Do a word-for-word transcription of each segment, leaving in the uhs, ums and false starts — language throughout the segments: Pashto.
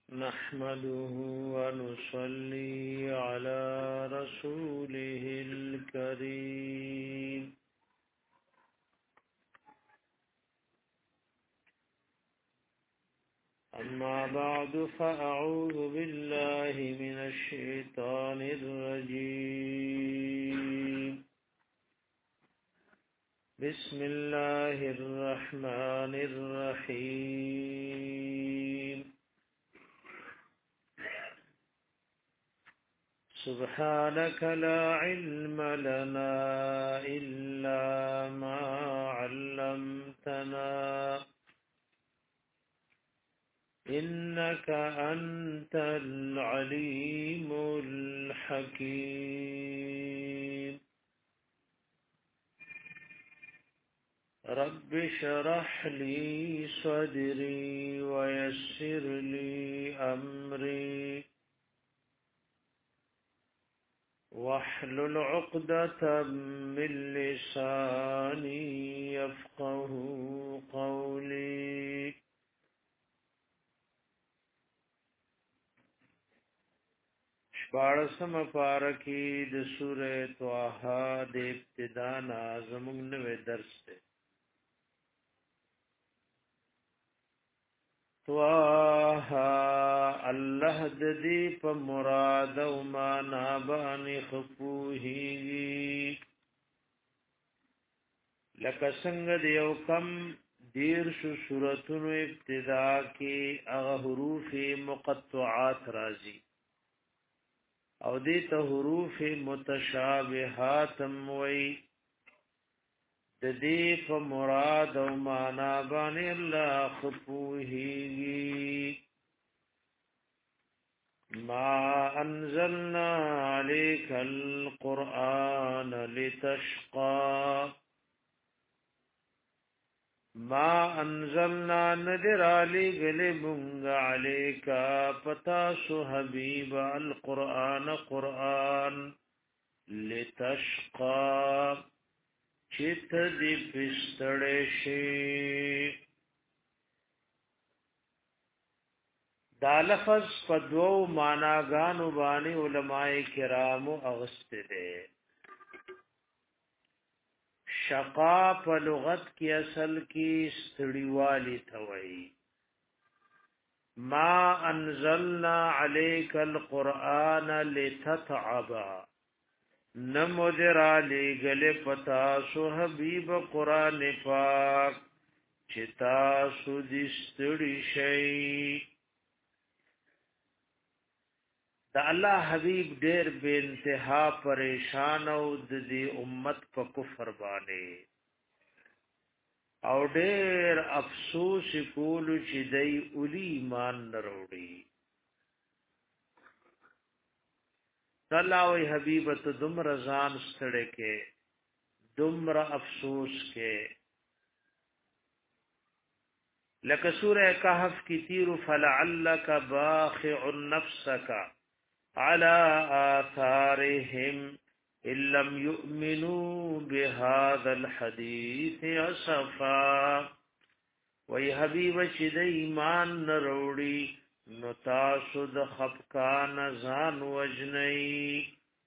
نحمده ونصلي على رسوله الكريم أما بعد فأعوذ بالله من الشيطان الرجيم بسم الله الرحمن الرحيم سبحانك لا علم لنا إلا ما علمتنا إنك أنت العليم الحكيم رب اشرح لي صدري ويسر لي أمري واحلل عقدة من لساني يفقه قولي شپاړسم پارکی د سوره طه د ابتدا نازمون نوې درس ده طه الله د دې په مراد او معنا باندې خپوهي لکه څنګه د یو کم دیر شو سوراتونو ابتدا کې هغه حروف مقطعات راځي او دې ته حروف متشابهات وي د دې په مراد او معنا باندې الله خپوهي ما انزلنا عليك القرآن لتشقى ما انزلنا ندر علی گلی منگ علیکا پتا سو حبیب القرآن قرآن لتشقا چیت دی پستڑشی دا لفظ پدوو ماناگانو بانی علماء کرامو اغسط دے شقا په لغت کې اصل کې ستړیوالی توي ما انزلنا عليك القرآن لتتعب نمودر علی گل پتا سو حبیب قرآن پاک چتا سو دي ستړي شي دا الله حبیب ډېر بے انتها پریشان او د دې امت په کفر باندې او ډېر افسوس کول چې دای اولی ایمان نروړي الله او حبیب ته دم رضان ستړي کې دمر افسوس کې لکه سوره کهف کی تیر فلعلک باخع نفسک على آثارهم إن لم يؤمنوا بهذا الحديث أسفا وي حبيب چې د ایمان نروړي نو تاسو د خفقان ځان وجنئ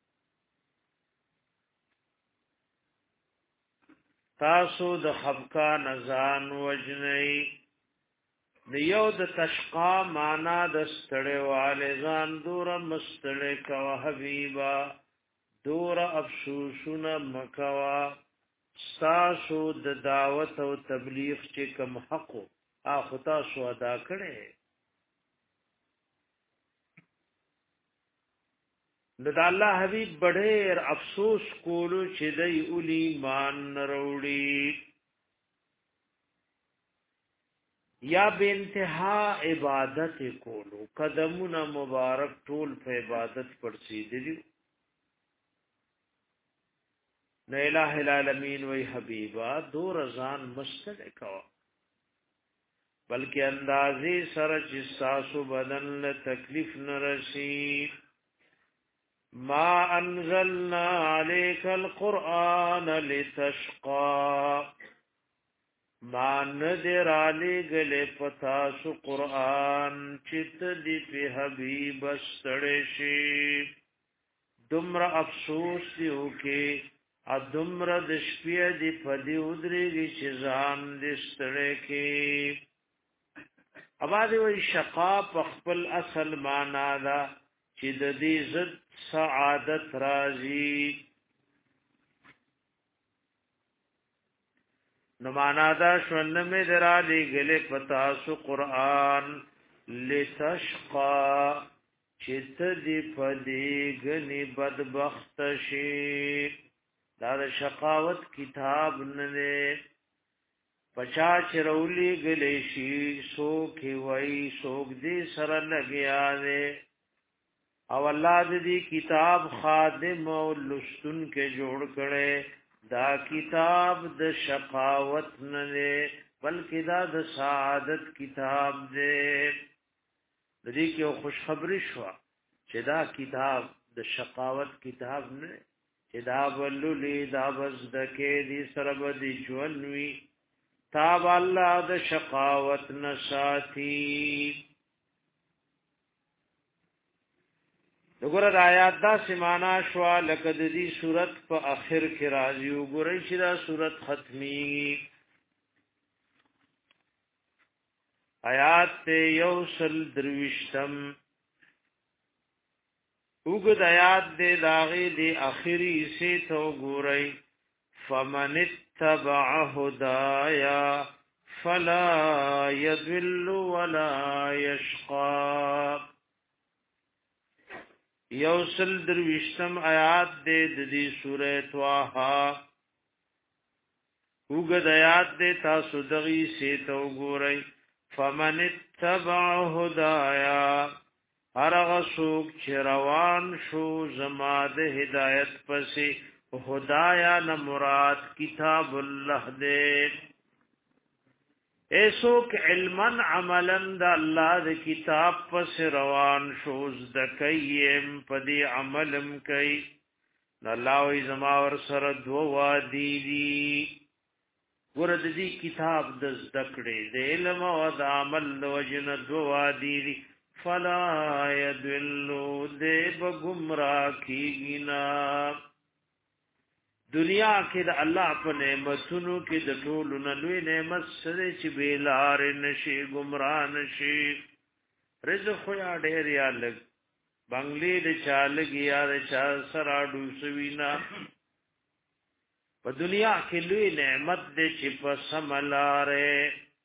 تاسو د خفقان ځان وجنئ دیو د تشقا معنا د ستړی والے ځان دور مستړی کوا حبیبا دور افسوسونه مکوا تاسو د دعوت او تبلیغ چې کوم حق اخو تاسو ادا کړي د الله حبیب بډېر افسوس کولو چې دی اولی مان نروړي یا بے انتہا عبادت کولو قدمونه مبارک ټول په عبادت پرسیدلی نه الہ العالمین وی حبیبا دو رضان مستل کوا بلکہ اندازی سره چې ساسو بدن له تکلیف نرسی ما انزلنا عليك القرآن لتشقى ما ندر علی گلے پتا سو قرآن چت دی پی حبیب استڑشی دمر افسوس دیو کی ادمر دشپی دی پدی ادری گی چیزان دستڑے کی ابادی وی شقا پخپل اصل مانا دا چی دی زد سعادت رازی نمانا دا شونم درالی گلے پتاسو قرآن لتشقا چت دی پدی گنی بدبخت شی دا, دا شقاوت کتاب ننے پچا چرولی گلے شی سوکھی وئی سوک دی سر لگیا دے او اللہ دی کتاب خادم او لستن کے جوڑ کرے دا کتاب د شقاوت نه بلکې دا د سعادت کتاب دی د دې کې خوشخبری شو چې دا کتاب د شقاوت کتاب نه چې دا ولولي دا بس د کې دي سره بدی ژوندوي تاب الله د شقاوت نه ساتي وګوره د آیات دا سمانا شو لکه د دې صورت په اخر کې راځي وګورئ چې دا صورت ختمي آیات ته یوصل درويشتم وګد آیات دې داغه دې اخري سي ته وګورئ فمن اتبع هدايا فلا يضل ولا يشقى یوصل درویشتم آیات دے دی سورہ تواہا اوگد آیات دے تاسو دغی سیتو گورئی فمن اتبع هدایا ارغ سوک چروان شو زماد ہدایت پسی هدایا نمراد کتاب اللہ دے ایسوک علمن عملن دا اللہ دا کتاب پس روان شوز دا کئیم پدی عملم کئی اللہ وی زماور سر دو وادی دی ورد دی کتاب دز دکڑی دا علم و دا عمل دا وجن دو وادی دی فلا یدولو دے بگمراہ کی گنا دنیا کې د الله په نعمتونو کې د ټولو نه لوی نعمت سره چې بیلار نشي گمراه نشي رزق خو یا ډېر یا لګ بنگلې د چالګ یا د چا سراډو سوینا په دنیا کې لوی نعمت دې چې په سملاره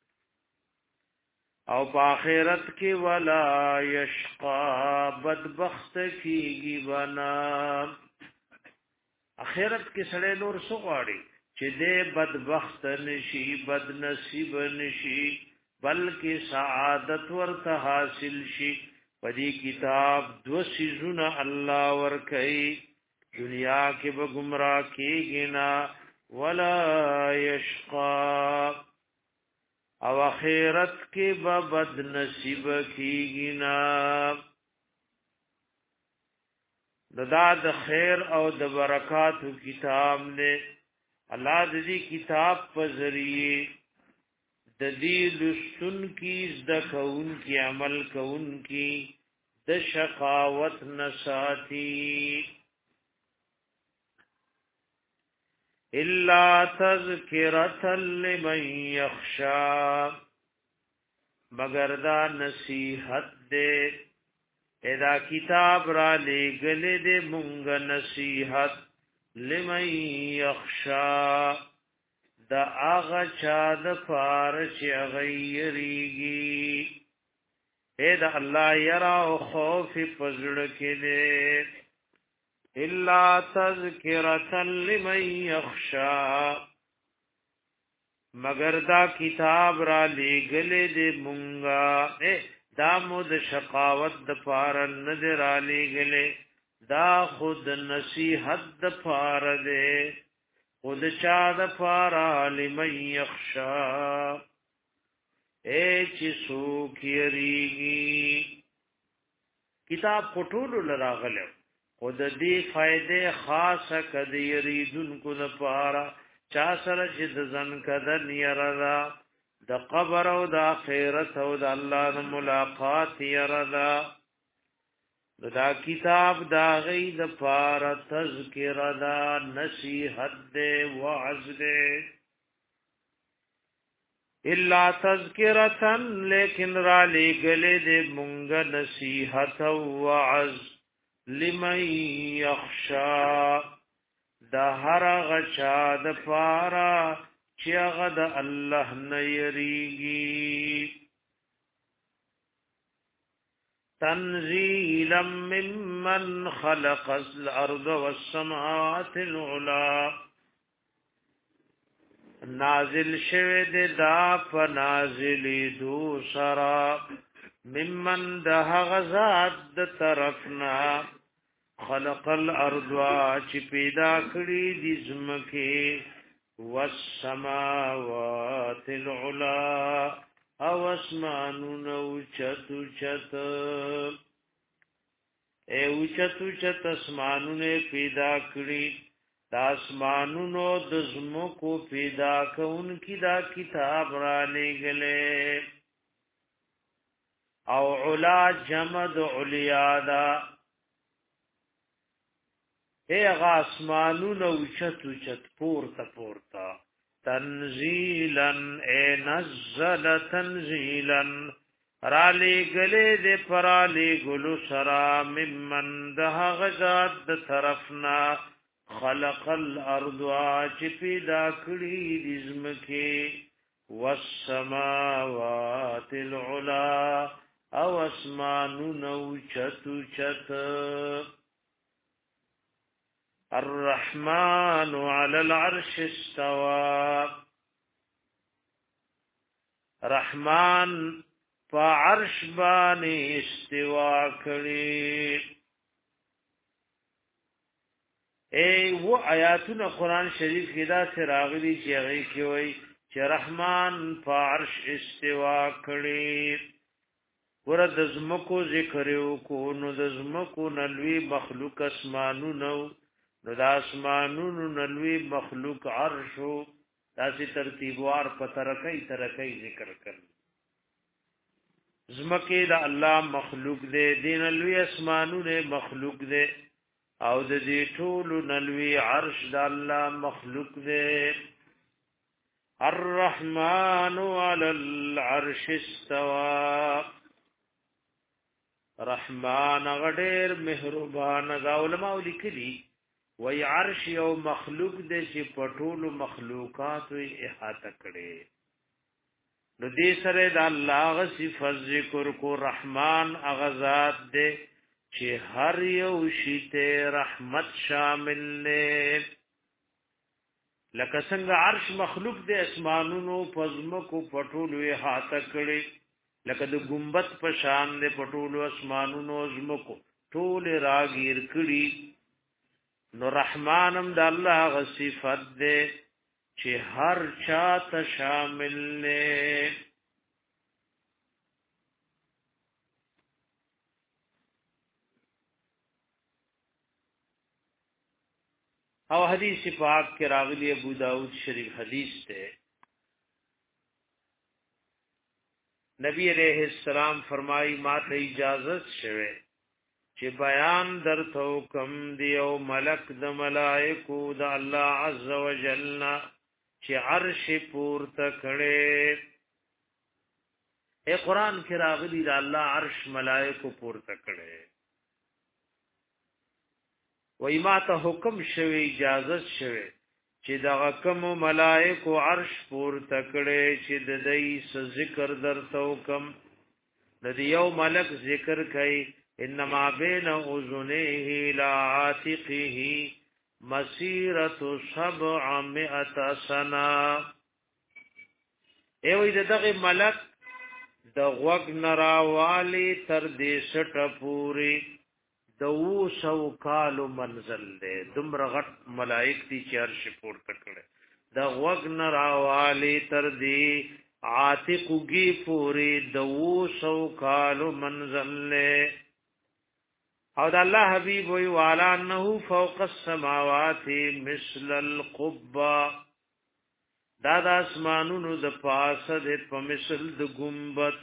او په آخرت کې ولا یشقا بدبخت کیږي بنا اخرت کې سړی نور سغواړي چې دې بدبخت نشي بد نصیب نشي بلکې سعادت ورته حاصل شي پدې کتاب دو سيزونه الله ور کوي دنیا کې به گمراه کېږي نه ولا یشقا او اخرت کې به بد نصیب کېږي نه دا د خیر او د برکات کتاب نے الله دې کتاب په ذریعے د دې لستون کی د کون کی عمل کون کی د شقاوت نساتی الا تذکرۃ لمن یخشا مگر دا نصیحت دے ادا کتاب را لے گلے دے مونگ نصیحت لمن یخشا دا آغا چا دا پارچ غیریگی اے دا اللہ یرا و خوف پزڑکی دے الا تذکرتا لمن یخشا مگر دا کتاب را لے گلے دے مونگا اے دا مود شقاوت د پار نظر علی گلے دا خود نصیحت د پار دے خود چا د پار لمن یخشا اے چی سوک یریگی کتاب پټولو لراغلو خود دی فائدے خاص کد یریدن کو د پار چا سره چې د ځن کدن یردا د قبر او د آخرت او د الله د ملاقات یردا دا کتاب دا غي د فار تذکر دا نصیحت دے وعظ دے الا تذکرتن لیکن را لګلې دې مونږ نصیحت او وعظ لمن یخشا دا هر غچا د فارا چې هغه د الله نه یریږي تنزیلا ممن خلق الارض والسماوات العلا نازل شوه د دا فنازل دو سرا ممن ده غزاد د طرفنا خلق الارض چې پیدا کړی د زمکه والسماوات العلا او اسمانونو چتو چت اے چتو چت اسمانونه پیدا کړی د اسمانونو د زمکو پیدا کون کی دا کتاب را لګلې او علا جمد علیا دا اے غاسمانونو چتو چت پورتا پورتا تنزیلا اے نزل تنزیلا را لګلې د پرالی ګلو سرا ممن ده غزاد د طرفنا خلق الارض چې پیدا کړی د زمکه والسماوات العلا او اسمانونو چتو چت الرحمن على العرش استوى رحمان په عرش باندې استوا کړی اے و آیاتونه قران شریف کې دا سراغلی چې هغه کې وای چې رحمان په عرش استوا کړی ورته زمکو ذکر یو کو نو د زمکو نلوي مخلوق اسمانونو نو د اسمانونو نلوي مخلوق عرشو داسې ترتیبوار په ترکای ترکای ذکر کړ زمکه د الله مخلوق دې دین نلوي اسمانونو مخلوق دې او د دې ټول نلوي عرش د الله مخلوق دې الرحمن على العرش استوى رحمان غډیر مهربان دا علماء لیکلي وای عرش یو مخلوق دې چې پټول مخلوقات یې احاطه کړي نو دې سره د الله غ صفات ذکر کو رحمان اغزاد دې چې هر یو شی ته رحمت شامل نه لکه څنګه عرش مخلوق دې اسمانونو پزمکو پټول یې احاطه کړي لکه د گنبد په شان دې پټول اسمانونو زمکو ټول راګیر کړي نو رحمانم د الله غ صفات دې چې هر چا ته شامل نه او حدیث پاک کې راغلی ابو داود شریف حدیث ته نبی علیہ السلام فرمایي ما ته اجازت شوه چې بیان درته کوم دی او ملک د ملائکو د الله عز وجل چې عرش پورته کړي اے قران کې راغلی د الله عرش ملائکو پورته کړي وای ما ته حکم شوی اجازت شوی چې دا کوم ملائکو عرش پورته کړي چې د دې ذکر درته کوم د یو ملک ذکر کوي انما بین اذنیه لا عاتقه مسیرۃ سبعمائة سنه ایوې دغه ملک د غوږ نراوالی تر دې سټه پوری د وو سو کالو منزل دې دومره غټ ملائک دي چې عرش پورته کړي د غوږ نراوالی تر دې عاتقږي پوری د وو سو کالو منزل له او د الله حبيب وی والا انه فوق السماوات مثل القبه دا د اسمانونو د پاسه د په مثل د گنبد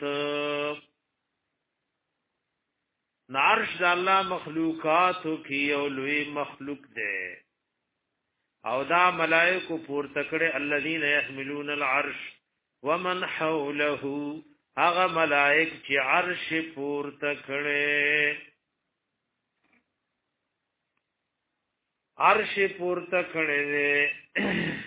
نارش د الله مخلوقاتو کی او لوی مخلوق دی او دا ملائکو پورته کړي الذين يحملون العرش ومن حوله هغه ملائک چې عرش پورته کړي عرش پورته کړي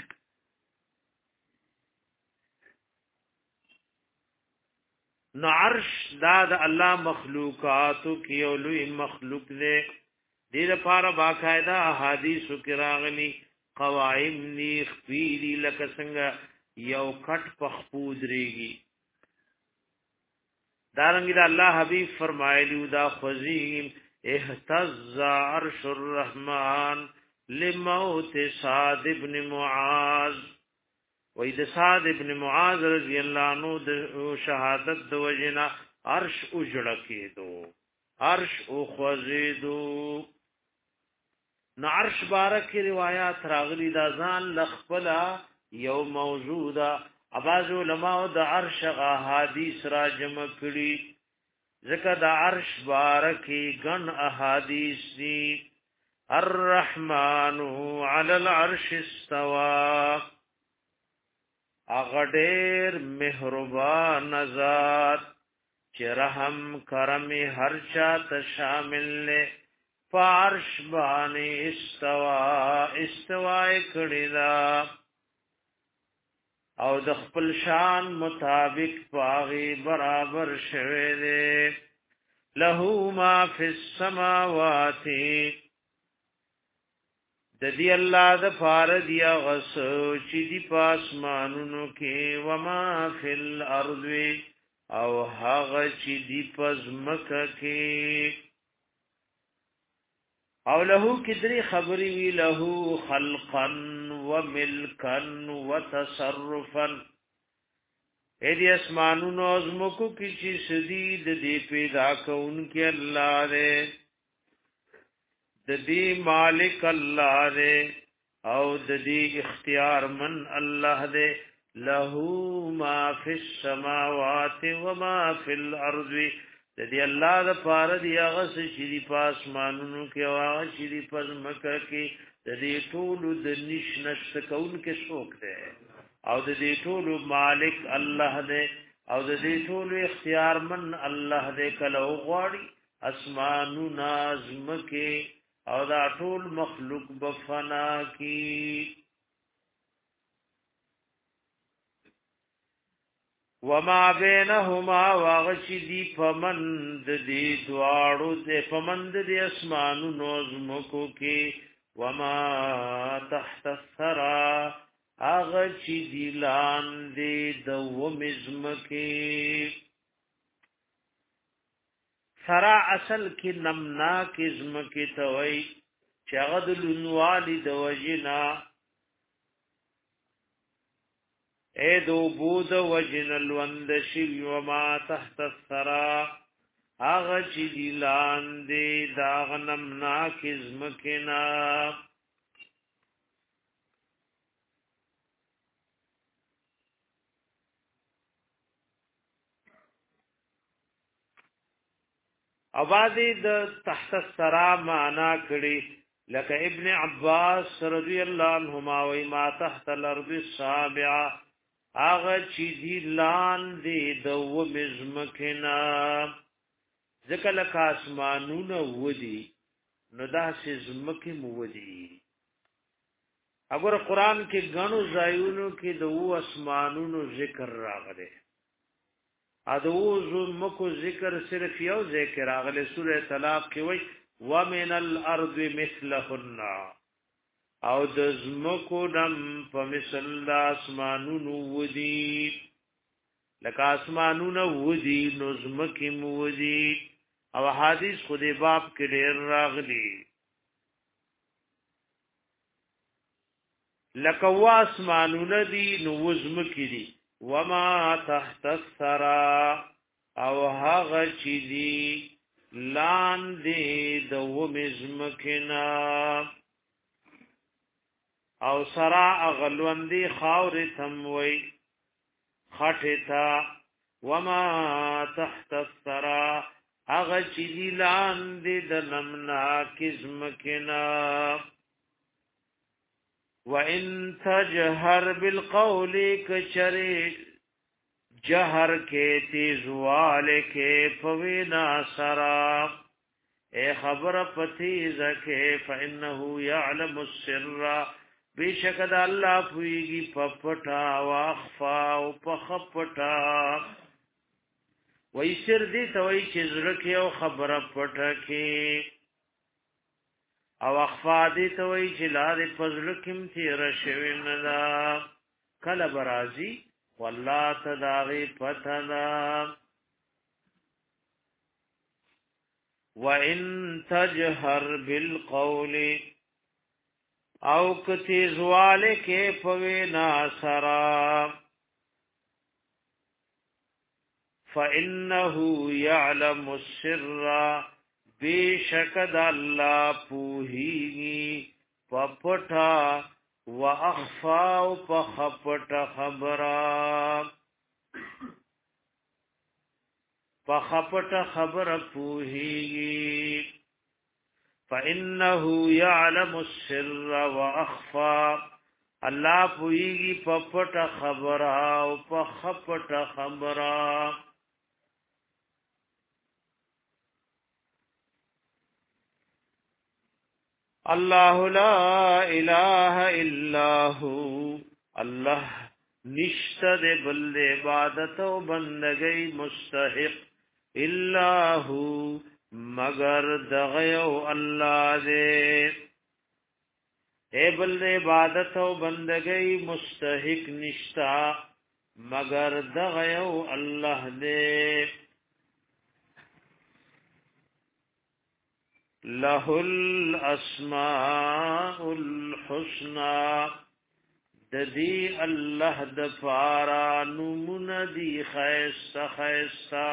نو عرش دا د الله مخلوقاتو کې او لوی مخلوق دی دې لپاره باقاعده احادیث کې راغلي قواعد ني خپيري لکه څنګه یو کټ پخپود ریږي دارنګ دا الله حبيب فرمایلی دا خزیم اهتز عرش الرحمن لموت سعد ابن معاذ وإذا سعد ابن معاذ رضی اللہ عنہ د شهادت د وجنا عرش اجړکیدو عرش او خوزیدو نو عرش بارک روایات راغلی دا ځان لخپلا یو موجوده اباظ علماء د عرش احادیث را جمع کړي ذکر د عرش بارکی غن احادیث دی الرحمن علی العرش استوى اغدیر مہربان ذات چې رحم کرم هر چا ته شامل نه فارش باندې استوا استوا کړي دا او د خپل شان مطابق پاغي برابر شوه دي له ما فی السماوات د دې الله د فارد یا غس چې دی پاسمانونو کې وما فل ارض او هغه چې دی پزمکه کې او له کې درې خبرې وی له خلقا وملکا وتصرفا اې دې اسمانونو ازمکو کې چې شدید دې پیدا کونکي الله دې د دې مالک الله دې او د دې اختیار من الله دې له ما فی السماوات و ما فی الارض د دې الله د پاره دی هغه چې دی پاسمانونو کې او هغه چې دی پزمکه کې د دې ټول د نشنشت کون کې څوک دی او د دې ټول مالک الله دې او د دې ټول اختیار من الله دې کله غواړي اسمانو نازمکه او دا ټول مخلوق بفنا کی وما بینهما واغشدی فمند دی دوارو دے فمند دی اسمانو نوزمکو کی وما تحت الثرا اغشدی لان دی دو مزمکی سرا اصل کی نمنا کزم کی توئی چغد لنوالی دو وجنا اے دو بود وجن الوند شی وما تحت الثرا اغا چی دیلان دی داغ نمنا کزم کنا اوازی د تحت السرا معنا کړي لکه ابن عباس رضی الله عنهما و ما تحت الارض السابعه اغه چې دی لان دی د و مزمکنا ځکه لکه اسمانونه ودی نو داسې زمکه مو ودی اگر قران کې غنو ځایونو کې د و اسمانونو ذکر راغلی ادوز مکو ذکر صرف یو ذکر اغله سوره طلاق کې وای ومن الارض مثلهن او د زمکو دم په مثل د اسمانونو ودی لکه اسمانونو ودی نو زمکې مو ودی او حدیث خدای باب کې ډیر راغلی لکه واسمانونو دی نو زمکې دی وما تحت الثرا او هغه چې دی لاندې د ومزمکنا او سرا اغلوندی خاور تموي خټتا وما تحت الثرى اغه چې دی لاندې د نمنا کزمکنا وان تجهر بالقول کچری جهر کې تیزوال کې فوینا سرا اے خبر پتی زکه فانه يعلم السر بیشک د الله پویږي پپټا واخفا او پخپټا وای سر دې توي چې زړه کې او خبره پټه کې او اخفا دې توي چې لارې پزړه کې تیر شوی نه دا کله برازي والله تداغي پتنا وان تجهر بالقول او کتی زوال کې فوینا سرا فانه يعلم السر بشکد الله پوهیږي پپټا واخفا پخپټا خبره پخپټا خبره پوهیږي فانه يعلم السر واخفا الله پویږي پپټ خبره او پخپټ خبره الله لا اله الا هو الله نشته بل عبادت او بندګۍ مستحق الا هو مگر دغیو الله دې اے بل عبادت او بندګۍ مستحق نشتا مگر دغیو الله دې له الاسماء الحسنى د دې الله د فارا نمون دی خیستا خیستا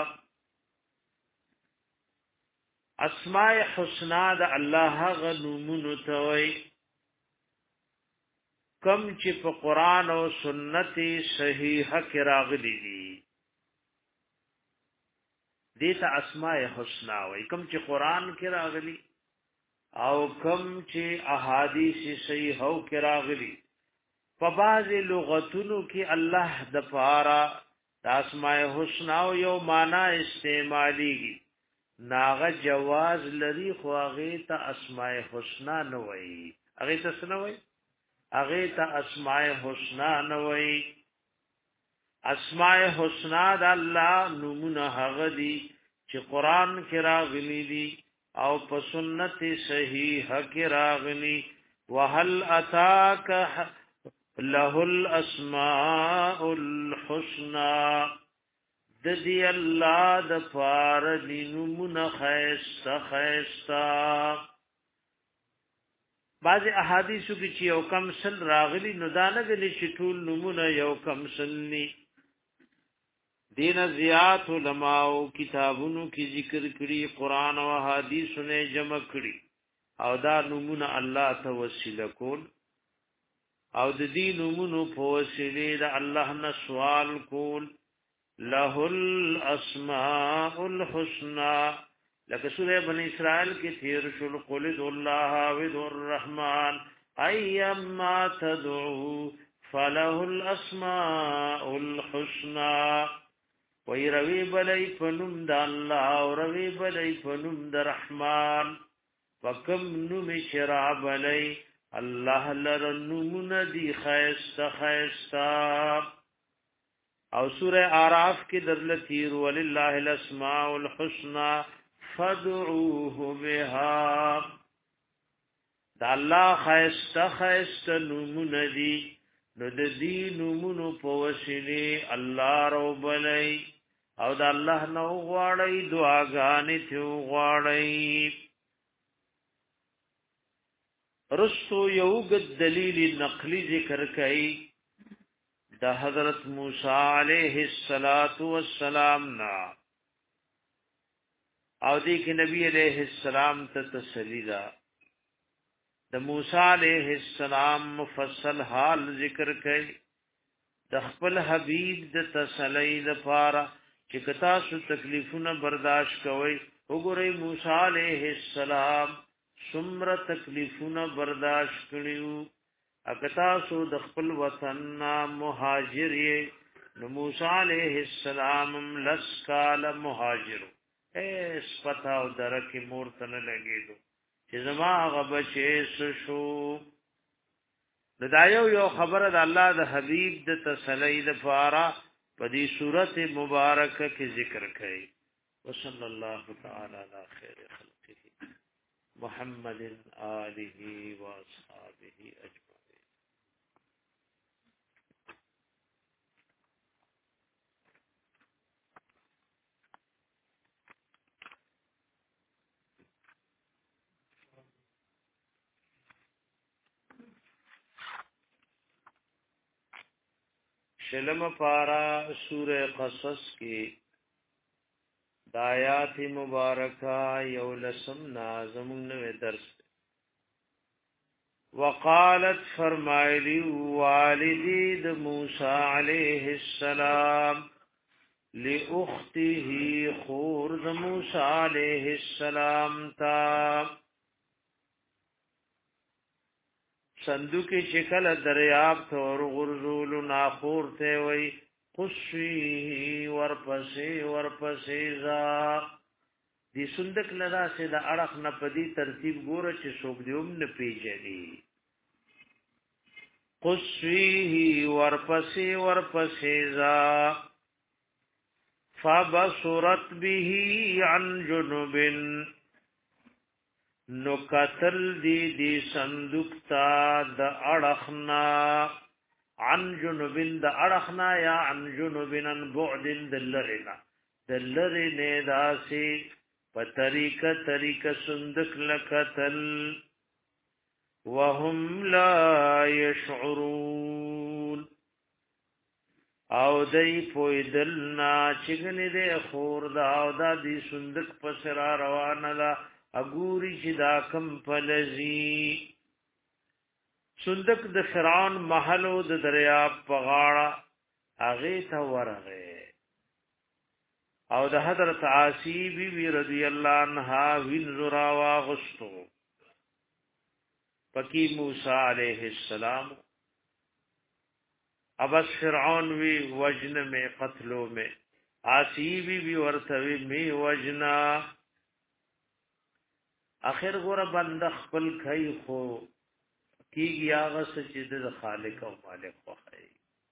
اسماء حسنا د الله غنومن توي کم چې په قران او سنت صحیحه کې راغلي دي دته اسماء حسنا وي کم چې قران کې راغلي او کم چې احادیث صحیحه کې راغلي په بعض لغتونو کې الله د پارا د اسماء حسنا یو معنا استعماليږي ناغه جواز لري خو هغه ته اسماء حسنا نه وای هغه ته څه نه وای هغه ته اسماء حسنا نه وای اسماء حسنا د الله نمونه هغه دي چې قران کې راغلي دي او په سنت صحیحه کې راغلي وهل اتاک له الاسماء الحسنى د دې الله د فار دینمون خیستا خیستا بعض احادیثو کې چې یو کم سل راغلي نو دا نه غلي چې ټول نمونه یو کم سلني دین زیات علماء او کتابونو کې ذکر کړي قران او احادیثونه جمع کړي او دا نمونه الله ته وسیله کول او د دې نمونه په وسیله د الله نه سوال کول له الاسماء الحسنى لکه سوره بنی اسرائیل کې تیر شول قل الله و الرحمن ايما تدعو فله الاسماء الحسنى وی روی بلی فنم د الله او روی بلی فنم د رحمان وکم نم شرع بلی الله لرنمون دی خیست خیست او سورہ اعراف کی درلتیر وللہ الاسماء الحسنى فدعوه بها دا الله خیست خیست نمون دی نو د دې نمونو په وسیله الله رو بلی او د الله نو غواړی دعاګانې ته غواړی رسو یو غد دلیل نقلی ذکر کړي د حضرت موسی علیہ الصلات والسلام نا او دې کې نبی علیہ السلام ته تسلی دا د د موسی علیہ السلام مفصل حال ذکر کړي د خپل حبیب د تسلی لپاره چې کتا سو تکلیفونه برداشت کوي وګورئ موسی علیہ السلام څومره تکلیفونه برداشت کړیو اکتا سو د خپل وطن مهاجر نو موسی علیہ السلام لسکال مهاجر ایس پتا او درکی مور ته نه لګیدو چې زما غبچې شو دایو یو خبره د الله د حبیب د تسلی لپاره په دې سورته مبارکه کې ذکر کړي وصلی الله تعالی علی خیر خلقه محمد آله و اصحابہ اجمعین. شلم پارا سورہ قصص کی دایات مبارکہ یولسم نازمون نوے درس وقالت فرمائلی والدی د موسی علیہ السلام لأخته خور د موسی علیہ السلام تا صندوقی شکل دریاب تور غرزول ناخور تے وی قصوی ورپسی ورپسی زا دی صندوق لدا سے دا اڑخ نپدی ترتیب گورا چی سوک دیوم نپی جلی قصوی ورپسی ورپسی زا فبصرت به عن جنوبن نو قتل دی دی صندوق تا د اڑخنا عن جنوبن د اڑخنا یا عن جنوبن عن بعدن دلرنا دلرن داسی پا طریقہ طریقہ صندوق لقتل وهم لا يشعرون او دی پوی دلنا چگنی دی خور دا او دا دی صندوق پسرا روان دا اگوری چې دا کم پلزی صندوق د فرعون محلو د دریاب په غاړه هغه ته ورغه او د حضرت عاصی بی بی رضی الله عنها وینزرا واغستو پکی موسی علیہ السلام ابس فرعون وی وجن میں قتلو میں عاصی بی بی ورتوی می وجنا اخر غره بند خپل کای خو کیږي هغه چې د خالق او مالک خو خی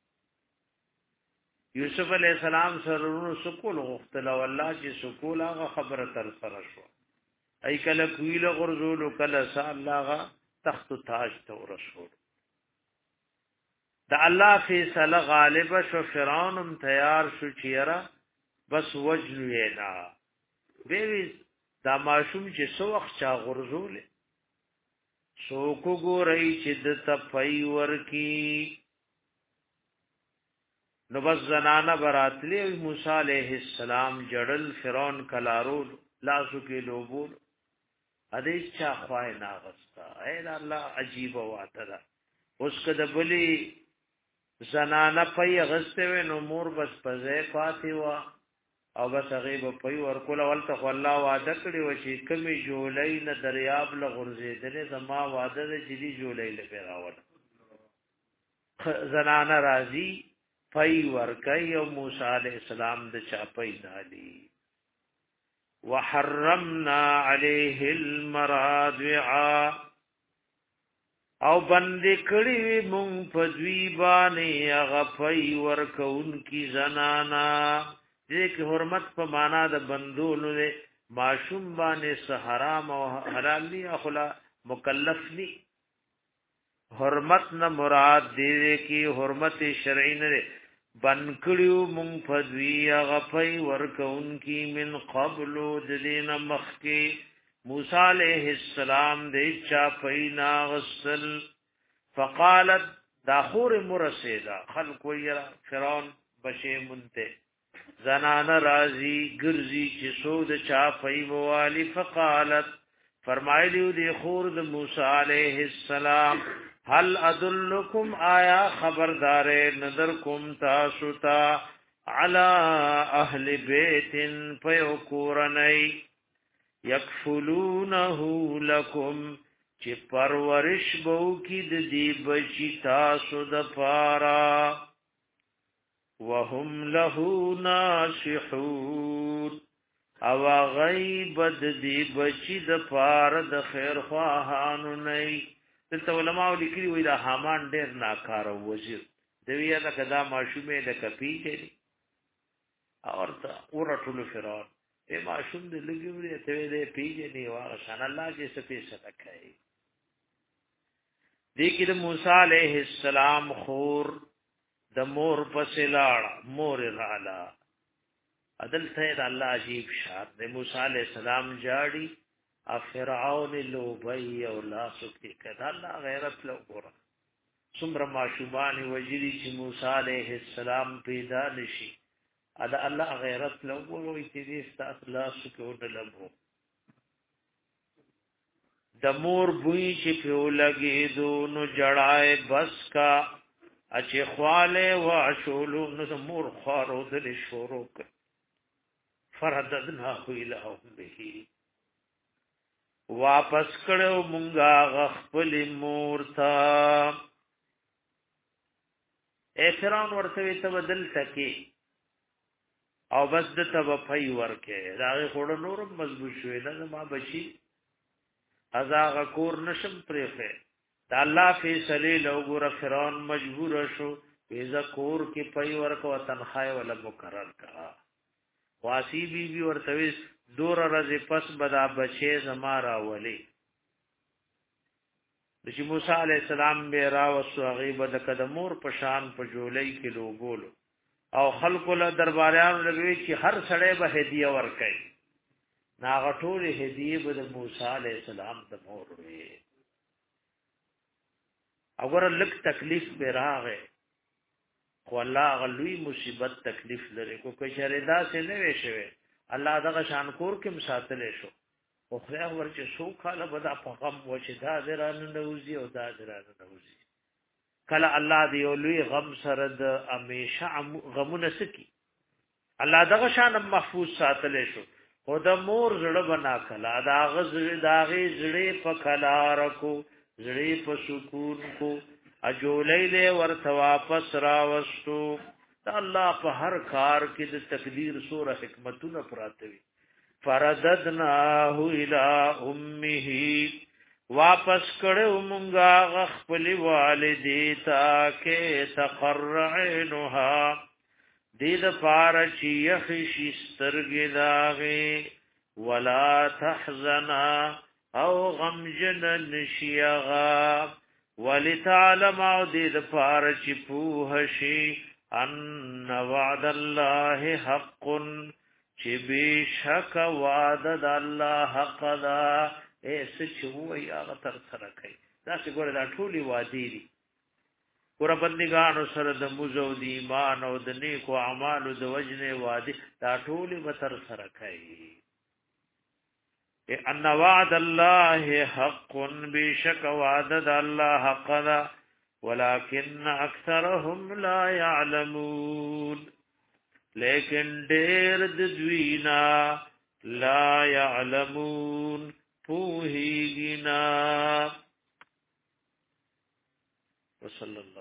یوسف علی السلام سره سکول غختل والله چې سکول هغه خبره تر سره شو ای کله کویل غرزول کله س الله تخت تاج ته رسول د الله فیصله غالب شو فرعون تیار شو چیرې بس وجل وینا بیوی دا ماشوم چې سو وخت چا غرزول سو کو ګورای چې د تپای ورکی نو بس زنانه براتلی موسی علیہ السلام جړل فرعون کلارول لاسو کې لوبول ادې چا خوای ناغستا اے الله عجیب واته دا اوس کده بلی زنانه پي غسته نو مور بس پځه پاتې وا او بس غیب پي ورکول ولته الله وعده کړی و چې کمی جولای نه دریاب له غرزیدل زما وعده د جدي جولای له پیراول زنانه راضی پي ورکای او موسی عليه السلام د چا پي دالي وحرمنا عليه المراضع او بندې کړی مونږ په دوی باندې هغه پي ورکون کی زنانا دې کې حرمت په معنا د بندولو له معشوم باندې حرام او حلال دي اخلا مکلف ني حرمت نه مراد دې کې حرمت شرعي نه بن کړیو مونږ په دوی هغه پي ورکون کی من قبل د دین مخکي موسی علیہ السلام دې چا پینا غسل فقالت داخور مرسیدا خلق ویرا فرعون بشی منته زنان رازی گرزی چې سود چا پی موالی فقالت فرمایلیو دی خور د موسی علیہ السلام هل ادلکم آیا خبردار نظر کوم تاسو ته علی اهل بیت فیکورنی یکفلونه لکم چې پرورش بو کی د دې بچی تاسو د پارا وهم له ناصحون او غیب د دې بچی د پارا د خیر خواهانو نه دلته علماء لیکلي وي دا حامان ډیر ناکاره وزیر دوی دا کدا ماشومه د کپی چي اورته ورټول فرعون اے ماشوم دې لګوري ته دې پیجه نه واه شان الله دې سپې سکای دې کې د موسی عليه السلام خور د مور پسې لاړ مور رااله عدل ته الله عجیب شان د موسی عليه السلام جاړي ا فرعون لوبي او لا سکتی کدا الله غیرت لو ګور څومره ماشومان وجري چې موسی عليه السلام پیدا نشي ادا الله غیرت لو ګور وي چې دې ست الله سکو دلمو د مور بوئی چې پیو لګې دو نو جړای بس کا اچې خواله واشولو نو مور خارو دل شروع فرددنا الى به واپس کړو مونږه خپل مور تا احترام ورته ته بدل سکی او بس د تب پي ورکه راغه خور نور مضبوط شوی نه ما بچي ازاغ کور نشم پریخه دا الله فیصله لو ګور فرعون مجبور شو ایزا کور کې پي ورکو تنخواه ولا مقرر کا واسی بی بی ورته دور رز پس بدا بچي زمارا ولی چې موسی علی السلام به را وسو غیب د قدمور پشان په جولای کې لوګول او خلق له درباریان لګوي چې هر سړی به هدیه ورکړي ناغټول هدیه به د موسی علی السلام د مور وی اگر لک تکلیف به راغې خو الله غلوی مصیبت تکلیف لري کو که شردا سے نه وي شوی الله دغه شان کور کې مساتلې شو خو خدای ورچې شو کاله بدا په غم وچې دا درانه نوځي او دا درانه نوځي کله الله دی لوی غم سره د همیشه غمونه سکی الله دغه شان محفوظ ساتلې شو او د مور زړه بنا کلا دا غز داغي زړه په کلا رکو زړه په سکون کو اجولې له ورته واپس راوستو دا الله په هر کار کې د تقدیر سوره حکمتونه پراته وي فرددناه الى امه واپس کړو مونږه خپل والدې تا کې تقرعنها دید پارا چی یخشی سترگی داغی ولا تحزنا او غمجن نشیغا ولتعلم او دید پارا چی پوهشی ان وعد اللہ حق چی بیشک وعد اللہ حق دا ایس چوئی آغا تر سرکی دا سی گوڑی دا ٹولی وعدی دی ور بندگانو سره د موزو د ایمان او د نیکو اعمالو د وجنه وادي دا ټول به تر سره کوي ان وعد الله حق بشک وعد الله حق ولكن اکثرهم لا يعلمون لیکن ډېر د دوینا لا يعلمون پوهیږي نه وصلی